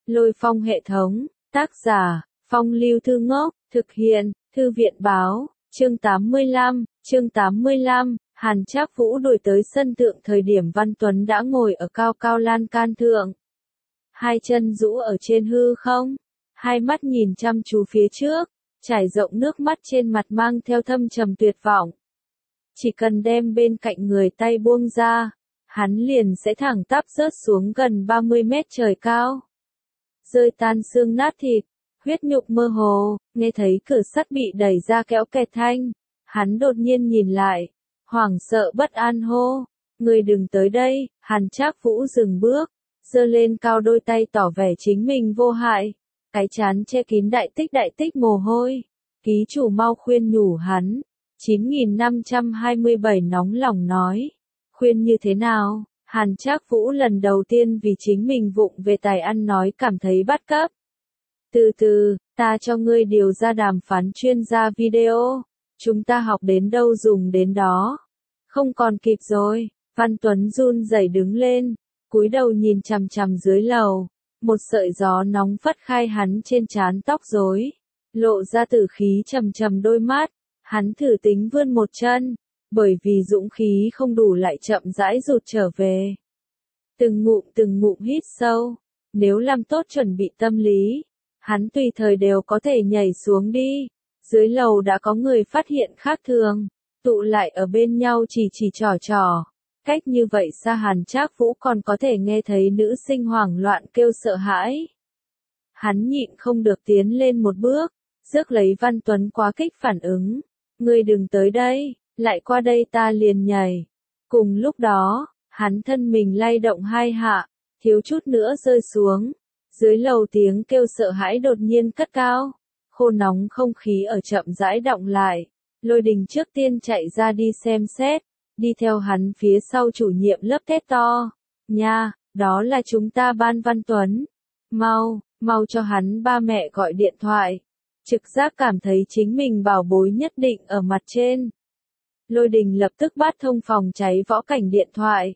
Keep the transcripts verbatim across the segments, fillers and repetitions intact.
Lôi Phong hệ thống, tác giả, Phong Lưu Thư Ngốc, thực hiện, Thư viện báo, chương tám mươi lăm, chương tám mươi lăm, Hàn Trác Vũ đuổi tới sân thượng thời điểm Văn Tuấn đã ngồi ở cao cao lan can thượng. Hai chân rũ ở trên hư không, hai mắt nhìn chăm chú phía trước, trải rộng nước mắt trên mặt mang theo thâm trầm tuyệt vọng. Chỉ cần đem bên cạnh người tay buông ra, hắn liền sẽ thẳng tắp rớt xuống gần ba mươi mét trời cao. Rơi tan xương nát thịt, huyết nhục mơ hồ, nghe thấy cửa sắt bị đẩy ra kéo kẹt thanh. Hắn đột nhiên nhìn lại, hoảng sợ bất an hô, người đừng tới đây. Hàn Trác Vũ dừng bước, giơ lên cao đôi tay tỏ vẻ chính mình vô hại, cái trán che kín đại tích đại tích mồ hôi. Ký chủ mau khuyên nhủ hắn. chín nghìn năm trăm hai mươi bảy nóng lòng nói, khuyên như thế nào? Hàn Trác Vũ lần đầu tiên vì chính mình vụng về tài ăn nói cảm thấy bắt cấp. Từ từ, ta cho ngươi điều ra đàm phán chuyên gia video, chúng ta học đến đâu dùng đến đó. Không còn kịp rồi. Văn Tuấn run rẩy đứng lên, cúi đầu nhìn chằm chằm dưới lầu, một sợi gió nóng phất khai hắn trên trán tóc rối, lộ ra tử khí trầm trầm đôi mắt. Hắn thử tính vươn một chân, bởi vì dũng khí không đủ lại chậm rãi rụt trở về. Từng ngụm từng ngụm hít sâu, nếu làm tốt chuẩn bị tâm lý, hắn tùy thời đều có thể nhảy xuống đi. Dưới lầu đã có người phát hiện khác thường, tụ lại ở bên nhau chỉ chỉ trò trò. Cách như vậy xa Hàn Trác Vũ còn có thể nghe thấy nữ sinh hoảng loạn kêu sợ hãi. Hắn nhịn không được tiến lên một bước, rước lấy Văn Tuấn quá kích phản ứng. Ngươi đừng tới đây, lại qua đây ta liền nhảy. Cùng lúc đó, hắn thân mình lay động hai hạ, thiếu chút nữa rơi xuống. Dưới lầu tiếng kêu sợ hãi đột nhiên cất cao, khô nóng không khí ở chậm rãi đọng lại. Lôi Đình trước tiên chạy ra đi xem xét, đi theo hắn phía sau chủ nhiệm lớp thét to. Nha, đó là chúng ta ban Văn Tuấn. Mau, mau cho hắn ba mẹ gọi điện thoại. Trực giác cảm thấy chính mình bảo bối nhất định ở mặt trên. Lôi Đình lập tức bắt thông phòng cháy võ cảnh điện thoại.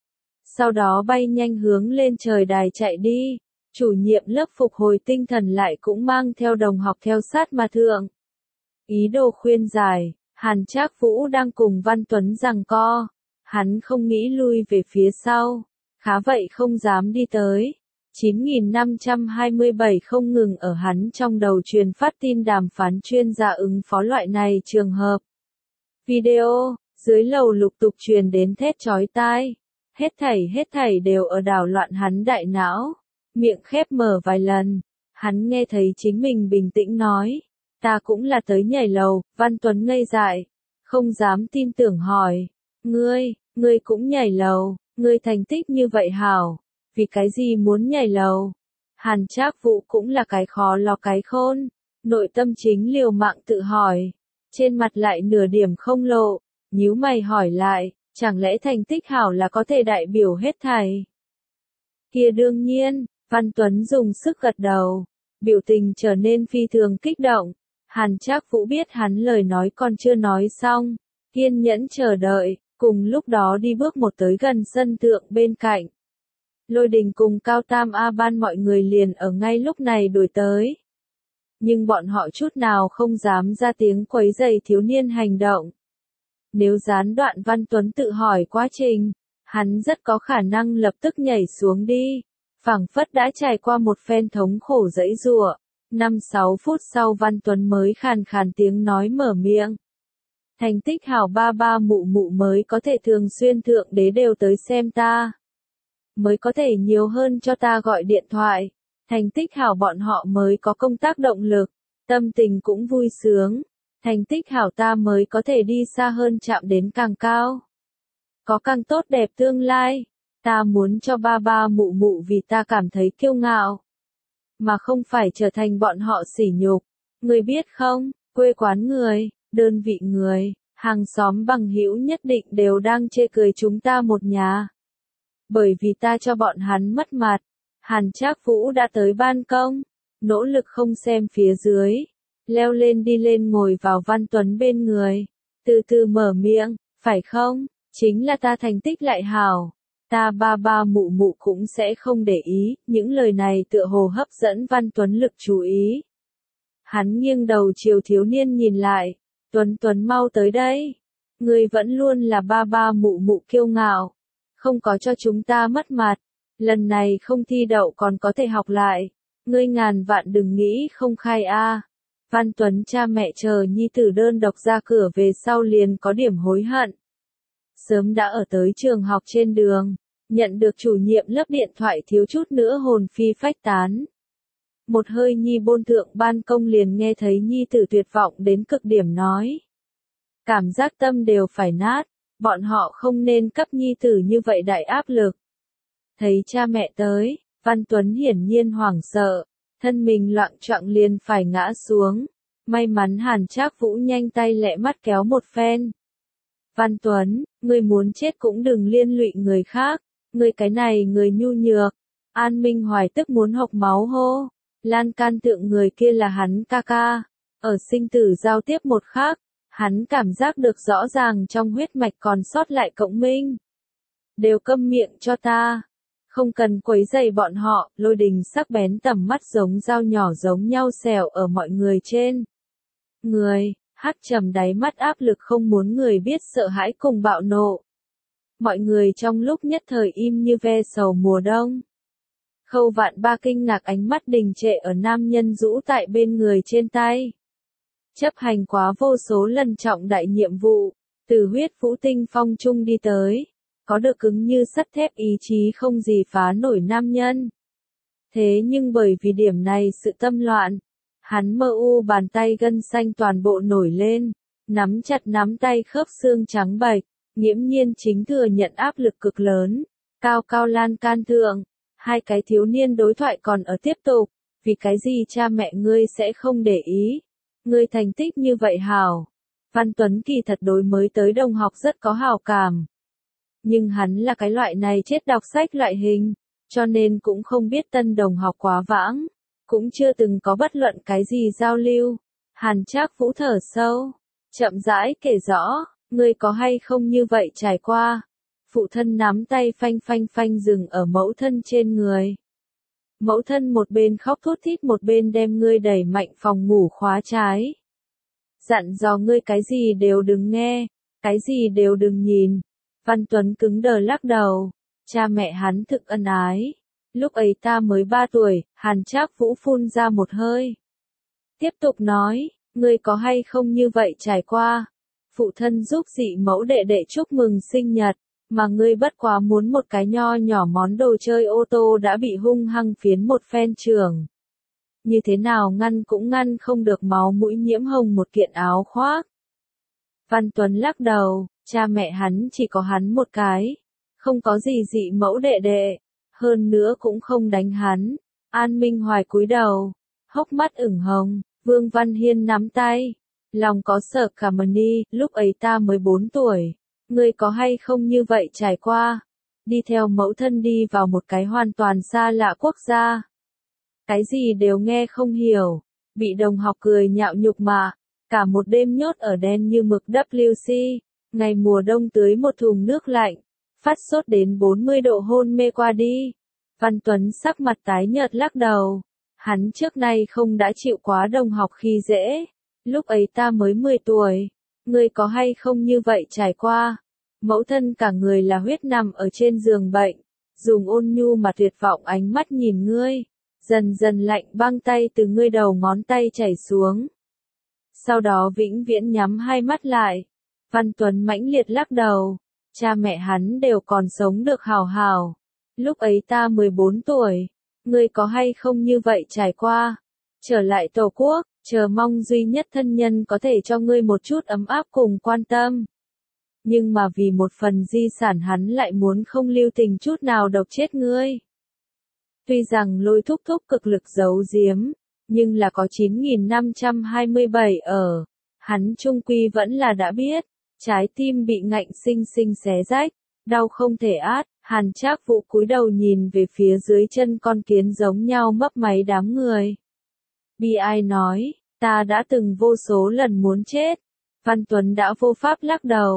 Sau đó bay nhanh hướng lên trời đài chạy đi. Chủ nhiệm lớp phục hồi tinh thần lại cũng mang theo đồng học theo sát mà thượng. Ý đồ khuyên giải, Hàn Trác Vũ đang cùng Văn Tuấn giằng co. Hắn không nghĩ lui về phía sau, khá vậy không dám đi tới. chín nghìn năm trăm hai mươi bảy không ngừng ở hắn trong đầu truyền phát tin đàm phán chuyên gia ứng phó loại này trường hợp. Video, dưới lầu lục tục truyền đến thét chói tai. Hết thảy hết thảy đều ở đảo loạn hắn đại não. Miệng khép mở vài lần, hắn nghe thấy chính mình bình tĩnh nói. Ta cũng là tới nhảy lầu. Văn Tuấn ngây dại, không dám tin tưởng hỏi. Ngươi, ngươi cũng nhảy lầu, ngươi thành tích như vậy hảo. Vì cái gì muốn nhảy lầu? Hàn Trác Vũ cũng là cái khó lo cái khôn. Nội tâm chính liều mạng tự hỏi. Trên mặt lại nửa điểm không lộ. Nhíu mày hỏi lại, chẳng lẽ thành tích hảo là có thể đại biểu hết thảy? Kia đương nhiên. Văn Tuấn dùng sức gật đầu. Biểu tình trở nên phi thường kích động. Hàn Trác Vũ biết hắn lời nói còn chưa nói xong. Kiên nhẫn chờ đợi. Cùng lúc đó đi bước một tới gần sân thượng bên cạnh. Lôi Đình cùng Cao Tam A Ban mọi người liền ở ngay lúc này đuổi tới. Nhưng bọn họ chút nào không dám ra tiếng quấy rầy thiếu niên hành động. Nếu gián đoạn Văn Tuấn tự hỏi quá trình, hắn rất có khả năng lập tức nhảy xuống đi. Phảng phất đã trải qua một phen thống khổ dẫy giụa. Năm sáu phút sau Văn Tuấn mới khàn khàn tiếng nói mở miệng. Thành tích hảo ba ba mụ mụ mới có thể thường xuyên thượng đế đều tới xem ta. Mới có thể nhiều hơn cho ta gọi điện thoại. Thành tích hảo bọn họ mới có công tác động lực. Tâm tình cũng vui sướng. Thành tích hảo ta mới có thể đi xa hơn chạm đến càng cao. Có càng tốt đẹp tương lai. Ta muốn cho ba ba mụ mụ vì ta cảm thấy kiêu ngạo. Mà không phải trở thành bọn họ sỉ nhục. Người biết không, quê quán người, đơn vị người, hàng xóm bằng hữu nhất định đều đang chê cười chúng ta một nhà. Bởi vì ta cho bọn hắn mất mặt. Hàn Trác Vũ đã tới ban công, nỗ lực không xem phía dưới, leo lên đi lên ngồi vào Văn Tuấn bên người, từ từ mở miệng, phải không, chính là ta thành tích lại hảo, ta ba ba mụ mụ cũng sẽ không để ý, những lời này tựa hồ hấp dẫn Văn Tuấn lực chú ý. Hắn nghiêng đầu chiều thiếu niên nhìn lại, Tuấn Tuấn mau tới đây, ngươi vẫn luôn là ba ba mụ mụ kiêu ngạo, không có cho chúng ta mất mặt, lần này không thi đậu còn có thể học lại, ngươi ngàn vạn đừng nghĩ không khai a. Văn Tuấn cha mẹ chờ nhi tử đơn độc ra cửa về sau liền có điểm hối hận. Sớm đã ở tới trường học trên đường, nhận được chủ nhiệm lớp điện thoại thiếu chút nữa hồn phi phách tán. Một hơi nhi bôn thượng ban công liền nghe thấy nhi tử tuyệt vọng đến cực điểm nói. Cảm giác tâm đều phải nát, bọn họ không nên cấp nhi tử như vậy đại áp lực. Thấy cha mẹ tới, Văn Tuấn hiển nhiên hoảng sợ, thân mình loạng choạng liền phải ngã xuống. May mắn Hàn Trác Vũ nhanh tay lẹ mắt kéo một phen. Văn Tuấn, ngươi muốn chết cũng đừng liên lụy người khác, ngươi cái này người nhu nhược. An Minh Hoài tức muốn hộc máu hô, lan can tượng người kia là hắn ca ca. Ở sinh tử giao tiếp một khắc, hắn cảm giác được rõ ràng trong huyết mạch còn sót lại cộng minh. Đều câm miệng cho ta. Không cần quấy rầy bọn họ, Lôi Đình sắc bén tầm mắt giống dao nhỏ giống nhau xẻo ở mọi người trên. Người, hắc trầm đáy mắt áp lực không muốn người biết sợ hãi cùng bạo nộ. Mọi người trong lúc nhất thời im như ve sầu mùa đông. Khâu Vạn Ba kinh ngạc ánh mắt đình trệ ở nam nhân rũ tại bên người trên tay. Chấp hành quá vô số lần trọng đại nhiệm vụ, từ huyết vũ tinh phong trung đi tới, có được cứng như sắt thép ý chí không gì phá nổi nam nhân. Thế nhưng bởi vì điểm này sự tâm loạn, hắn mơ u bàn tay gân xanh toàn bộ nổi lên, nắm chặt nắm tay khớp xương trắng bạch, nghiễm nhiên chính thừa nhận áp lực cực lớn, cao cao lan can thượng, hai cái thiếu niên đối thoại còn ở tiếp tục, vì cái gì cha mẹ ngươi sẽ không để ý, ngươi thành tích như vậy hảo. Văn Tuấn kỳ thật đối mới tới đồng học rất có hào cảm. Nhưng hắn là cái loại này chết đọc sách loại hình, cho nên cũng không biết tân đồng học quá vãng. Cũng chưa từng có bất luận cái gì giao lưu. Hàn Trác Vũ thở sâu, chậm rãi kể rõ, ngươi có hay không như vậy trải qua. Phụ thân nắm tay phanh phanh phanh dừng ở mẫu thân trên người. Mẫu thân một bên khóc thút thít một bên đem ngươi đẩy mạnh phòng ngủ khóa trái. Dặn dò ngươi cái gì đều đừng nghe, cái gì đều đừng nhìn. Văn Tuấn cứng đờ lắc đầu, cha mẹ hắn thực ân ái. Lúc ấy ta mới ba tuổi, Hàn Trác Vũ phun ra một hơi. Tiếp tục nói, ngươi có hay không như vậy trải qua. Phụ thân giúp dị mẫu đệ đệ chúc mừng sinh nhật, mà ngươi bất quá muốn một cái nho nhỏ món đồ chơi ô tô đã bị hung hăng phiến một phen trường. Như thế nào ngăn cũng ngăn không được máu mũi nhiễm hồng một kiện áo khoác. Văn Tuấn lắc đầu, cha mẹ hắn chỉ có hắn một cái, không có gì dị mẫu đệ đệ. Hơn nữa cũng không đánh hắn. An Minh Hoài cúi đầu, hốc mắt ửng hồng, Vương Văn Hiên nắm tay, lòng có sợ cảm ơn đi, lúc ấy ta mới bốn tuổi, ngươi có hay không như vậy trải qua, đi theo mẫu thân đi vào một cái hoàn toàn xa lạ quốc gia. Cái gì đều nghe không hiểu, bị đồng học cười nhạo nhục mà, cả một đêm nhốt ở đen như mực W C, ngày mùa đông tưới một thùng nước lạnh. Phát sốt đến bốn mươi độ hôn mê qua đi. Văn Tuấn sắc mặt tái nhợt lắc đầu. Hắn trước nay không đã chịu quá đồng học khi dễ. Lúc ấy ta mới mười tuổi. Ngươi có hay không như vậy trải qua. Mẫu thân cả người là huyết nằm ở trên giường bệnh. Dùng ôn nhu mà tuyệt vọng ánh mắt nhìn ngươi. Dần dần lạnh băng tay từ ngươi đầu ngón tay chảy xuống. Sau đó vĩnh viễn nhắm hai mắt lại. Văn Tuấn mãnh liệt lắc đầu. Cha mẹ hắn đều còn sống được hào hào. Lúc ấy ta mười bốn tuổi. Ngươi có hay không như vậy trải qua. Trở lại Tổ quốc, chờ mong duy nhất thân nhân có thể cho ngươi một chút ấm áp cùng quan tâm. Nhưng mà vì một phần di sản hắn lại muốn không lưu tình chút nào độc chết ngươi. Tuy rằng Lôi thúc thúc cực lực giấu giếm, nhưng là có chín nghìn năm trăm hai mươi bảy ở. Hắn trung quy vẫn là đã biết. Trái tim bị ngạnh sinh sinh xé rách, đau không thể át, Hàn Trác Vũ cúi đầu nhìn về phía dưới chân con kiến giống nhau mấp máy đám người. Bi ai nói, ta đã từng vô số lần muốn chết. Văn Tuấn đã vô pháp lắc đầu,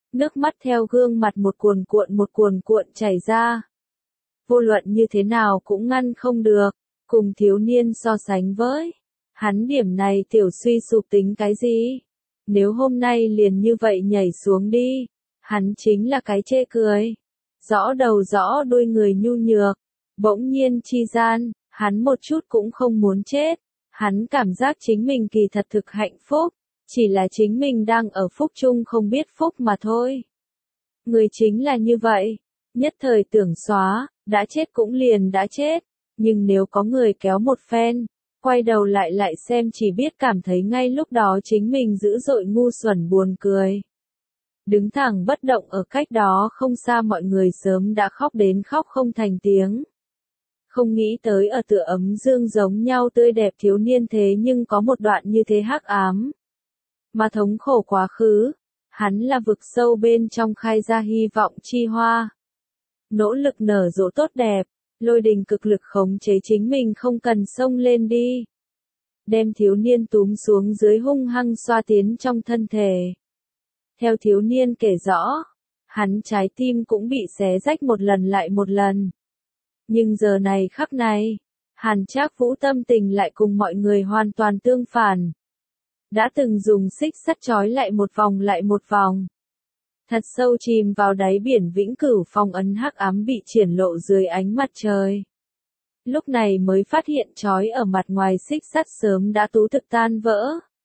Nước mắt theo gương mặt một cuồn cuộn một cuồn cuộn chảy ra. Vô luận như thế nào cũng ngăn không được, cùng thiếu niên so sánh với. Hắn điểm này tiểu suy sụp tính cái gì? Nếu hôm nay liền như vậy nhảy xuống đi, hắn chính là cái chê cười. Rõ đầu rõ đuôi người nhu nhược, bỗng nhiên chi gian, hắn một chút cũng không muốn chết. Hắn cảm giác chính mình kỳ thật thực hạnh phúc, chỉ là chính mình đang ở phúc chung không biết phúc mà thôi. Người chính là như vậy, nhất thời tưởng xóa, đã chết cũng liền đã chết, nhưng nếu có người kéo một phen, quay đầu lại lại xem chỉ biết cảm thấy ngay lúc đó chính mình dữ dội ngu xuẩn buồn cười. Đứng thẳng bất động ở cách đó không xa mọi người sớm đã khóc đến khóc không thành tiếng. Không nghĩ tới ở tựa ấm dương giống nhau tươi đẹp thiếu niên thế nhưng có một đoạn như thế hắc ám. Mà thống khổ quá khứ, hắn là vực sâu bên trong khai ra hy vọng chi hoa. Nỗ lực nở rộ tốt đẹp, Lôi Đình cực lực khống chế chính mình không cần xông lên đi. Đem thiếu niên túm xuống dưới hung hăng xoa tiến trong thân thể. Theo thiếu niên kể rõ, hắn trái tim cũng bị xé rách một lần lại một lần. Nhưng giờ này khắc này, Hàn Trác Vũ tâm tình lại cùng mọi người hoàn toàn tương phản. Đã từng dùng xích sắt trói lại một vòng lại một vòng. Thật sâu chìm vào đáy biển vĩnh cửu phong ấn hắc ám bị triển lộ dưới ánh mặt trời. Lúc này mới phát hiện trói ở mặt ngoài xích sắt sớm đã tú thực tan vỡ.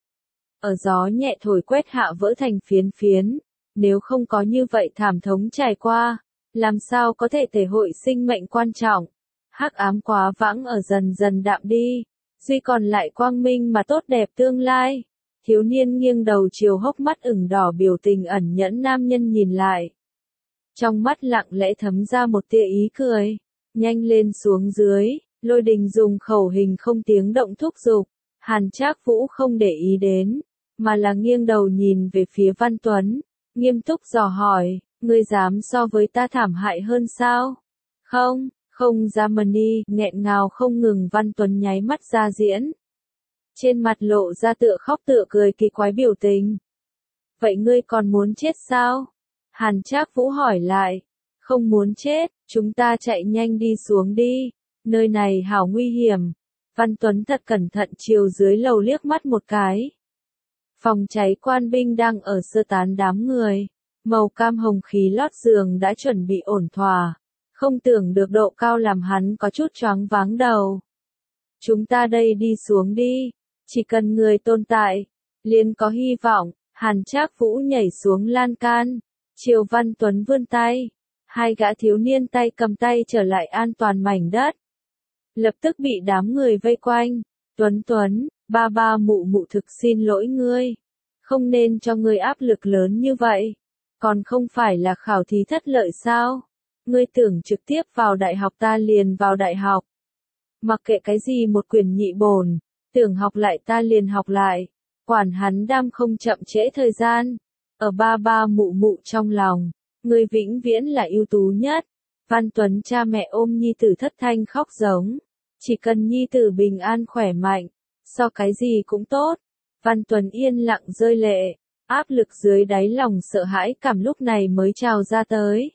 Ở gió nhẹ thổi quét hạ vỡ thành phiến phiến, nếu không có như vậy thảm thống trải qua, làm sao có thể thể hội sinh mệnh quan trọng. Hắc ám quá vãng ở dần dần đạm đi, duy còn lại quang minh mà tốt đẹp tương lai. Thiếu niên nghiêng đầu chiều hốc mắt ửng đỏ biểu tình ẩn nhẫn nam nhân nhìn lại. Trong mắt lặng lẽ thấm ra một tia ý cười, nhanh lên xuống dưới, Lôi Đình dùng khẩu hình không tiếng động thúc giục. Hàn Trác Vũ không để ý đến, mà là nghiêng đầu nhìn về phía Văn Tuấn, nghiêm túc dò hỏi, ngươi dám so với ta thảm hại hơn sao? Không, không dám đi, nghẹn ngào không ngừng. Văn Tuấn nháy mắt ra diễn. Trên mặt lộ ra tựa khóc tựa cười kỳ quái biểu tình. Vậy ngươi còn muốn chết sao? Hàn Trác Vũ hỏi lại. Không muốn chết, chúng ta chạy nhanh đi xuống đi, nơi này hảo nguy hiểm. Văn Tuấn thật cẩn thận chiều dưới lầu liếc mắt một cái. Phòng cháy quan binh đang ở sơ tán đám người, màu cam hồng khí lót giường đã chuẩn bị ổn thỏa, không tưởng được độ cao làm hắn có chút choáng váng đầu. Chúng ta đây đi xuống đi, chỉ cần người tồn tại, liền có hy vọng. Hàn Trác Vũ nhảy xuống lan can, chiều Văn Tuấn vươn tay, hai gã thiếu niên tay cầm tay trở lại an toàn mảnh đất. Lập tức bị đám người vây quanh. Tuấn Tuấn, ba ba mụ mụ thực xin lỗi ngươi. Không nên cho ngươi áp lực lớn như vậy. Còn không phải là khảo thí thất lợi sao? Ngươi tưởng trực tiếp vào đại học ta liền vào đại học. Mặc kệ cái gì một quyền nhị bổn, tưởng học lại ta liền học lại. Quản hắn đam không chậm trễ thời gian. Ở ba ba mụ mụ trong lòng, ngươi vĩnh viễn là ưu tú nhất. Văn Tuấn cha mẹ ôm nhi tử thất thanh khóc giống. Chỉ cần nhi tử bình an khỏe mạnh, so cái gì cũng tốt. Văn Tuấn yên lặng rơi lệ, áp lực dưới đáy lòng sợ hãi cảm lúc này mới trào ra tới.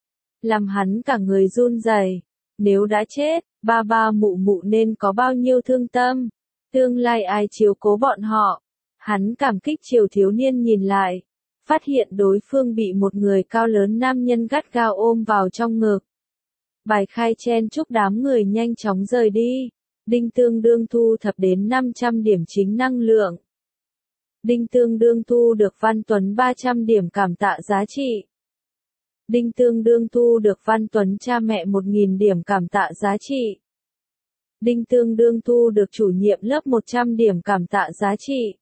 Làm hắn cả người run rẩy. Nếu đã chết, ba ba mụ mụ nên có bao nhiêu thương tâm. Tương lai ai chiếu cố bọn họ. Hắn cảm kích chiều thiếu niên nhìn lại. Phát hiện đối phương bị một người cao lớn nam nhân gắt gao ôm vào trong ngực. Bài khai chen chúc đám người nhanh chóng rời đi. Đinh tương đương thu thập đến năm trăm điểm chính năng lượng. Đinh tương đương thu được Văn Tuấn ba trăm điểm cảm tạ giá trị. Đinh tương đương thu được Văn Tuấn cha mẹ một nghìn điểm cảm tạ giá trị. Đinh tương đương thu được chủ nhiệm lớp một trăm điểm cảm tạ giá trị.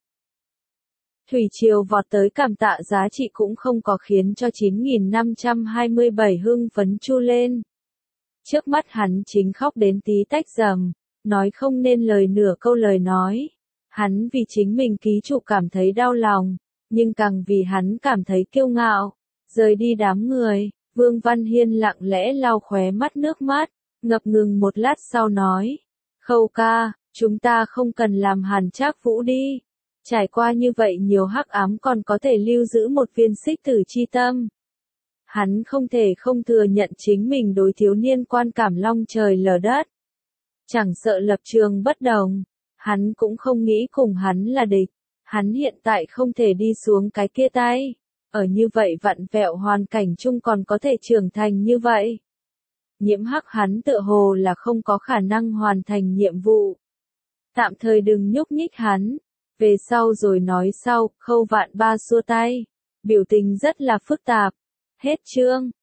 Thủy triều vọt tới cảm tạ giá trị cũng không có khiến cho chín nghìn năm trăm hai mươi bảy hưng phấn chu lên. Trước mắt hắn chính khóc đến tí tách rầm, nói không nên lời nửa câu lời nói. Hắn vì chính mình ký chủ cảm thấy đau lòng, nhưng càng vì hắn cảm thấy kiêu ngạo. Rời đi đám người, Vương Văn Hiên lặng lẽ lau khóe mắt nước mắt, ngập ngừng một lát sau nói. Khâu ca, chúng ta không cần làm Hàn Trác Vũ đi. Trải qua như vậy nhiều hắc ám còn có thể lưu giữ một viên xích tử chi tâm. Hắn không thể không thừa nhận chính mình đối thiếu niên quan cảm long trời lở đất. Chẳng sợ lập trường bất đồng, hắn cũng không nghĩ cùng hắn là địch. Hắn hiện tại không thể đi xuống cái kia tay. Ở như vậy vặn vẹo hoàn cảnh chung còn có thể trưởng thành như vậy. Nhiễm hắc hắn tựa hồ là không có khả năng hoàn thành nhiệm vụ. Tạm thời đừng nhúc nhích hắn. Về sau rồi nói sau, Khâu Vạn Ba xua tay. Biểu tình rất là phức tạp. Hết chương.